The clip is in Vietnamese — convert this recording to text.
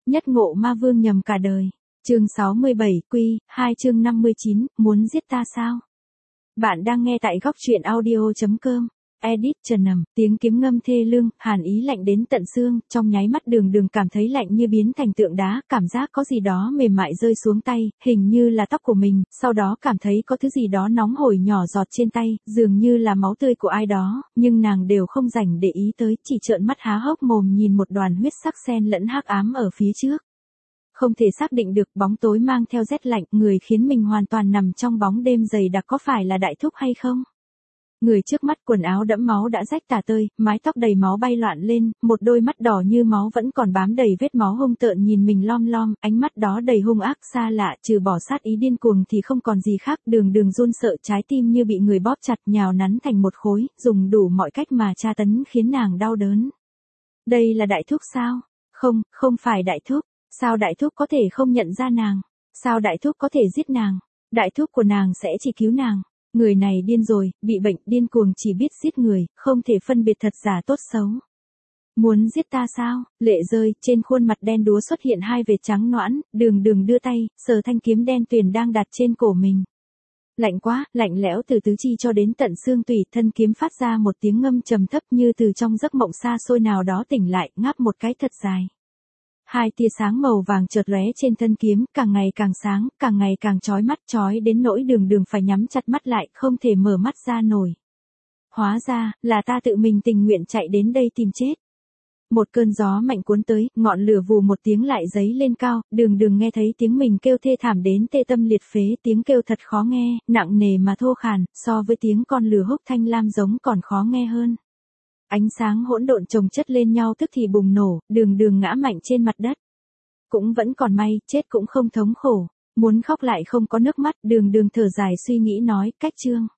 Nhất ngộ ma vương nhầm cả đời. Chương 67, Quy 2 chương 59, muốn giết ta sao? Bạn đang nghe tại góc truyện audio.com. Edit Trần Nằm, tiếng kiếm ngâm thê lương, hàn ý lạnh đến tận xương, trong nháy mắt Đường cảm thấy lạnh như biến thành tượng đá, cảm giác có gì đó mềm mại rơi xuống tay, hình như là tóc của mình, sau đó cảm thấy có thứ gì đó nóng hổi nhỏ giọt trên tay, dường như là máu tươi của ai đó, nhưng nàng đều không rảnh để ý tới, chỉ trợn mắt há hốc mồm nhìn một đoàn huyết sắc xen lẫn hắc ám ở phía trước. Không thể xác định được, bóng tối mang theo rét lạnh, người khiến mình hoàn toàn nằm trong bóng đêm dày đặc, có phải là đại thúc hay không? Người trước mắt quần áo đẫm máu đã rách tả tơi, mái tóc đầy máu bay loạn lên, một đôi mắt đỏ như máu vẫn còn bám đầy vết máu hung tợn nhìn mình lom lom, ánh mắt đó đầy hung ác xa lạ, trừ bỏ sát ý điên cuồng thì không còn gì khác. Đường run sợ, trái tim như bị người bóp chặt, nhào nắn thành một khối, dùng đủ mọi cách mà tra tấn khiến nàng đau đớn. Đây là đại thúc sao? Không phải đại thúc. Sao đại thúc có thể không nhận ra nàng? Sao đại thúc có thể giết nàng? Đại thúc của nàng sẽ chỉ cứu nàng. Người này điên rồi, bị bệnh, điên cuồng, chỉ biết giết người, không thể phân biệt thật giả tốt xấu. Muốn giết ta sao? Lệ rơi, trên khuôn mặt đen đúa xuất hiện hai vệt trắng nõn, Đường đưa tay, sờ thanh kiếm đen tuyền đang đặt trên cổ mình. Lạnh quá, lạnh lẽo từ tứ chi cho đến tận xương tủy, thân kiếm phát ra một tiếng ngâm trầm thấp như từ trong giấc mộng xa xôi nào đó tỉnh lại, ngáp một cái thật dài. Hai tia sáng màu vàng chợt lóe trên thân kiếm, càng ngày càng sáng, càng ngày càng chói mắt, chói đến nỗi Đường phải nhắm chặt mắt lại, không thể mở mắt ra nổi. Hóa ra, là ta tự mình tình nguyện chạy đến đây tìm chết. Một cơn gió mạnh cuốn tới, ngọn lửa vù một tiếng lại giấy lên cao, Đường nghe thấy tiếng mình kêu thê thảm đến tê tâm liệt phế, tiếng kêu thật khó nghe, nặng nề mà thô khàn, so với tiếng con lửa húc thanh lam giống còn khó nghe hơn. Ánh sáng hỗn độn chồng chất lên nhau tức thì bùng nổ, Đường ngã mạnh trên mặt đất. Cũng vẫn còn may, chết cũng không thống khổ. Muốn khóc lại không có nước mắt, Đường thở dài suy nghĩ nói, cách chương.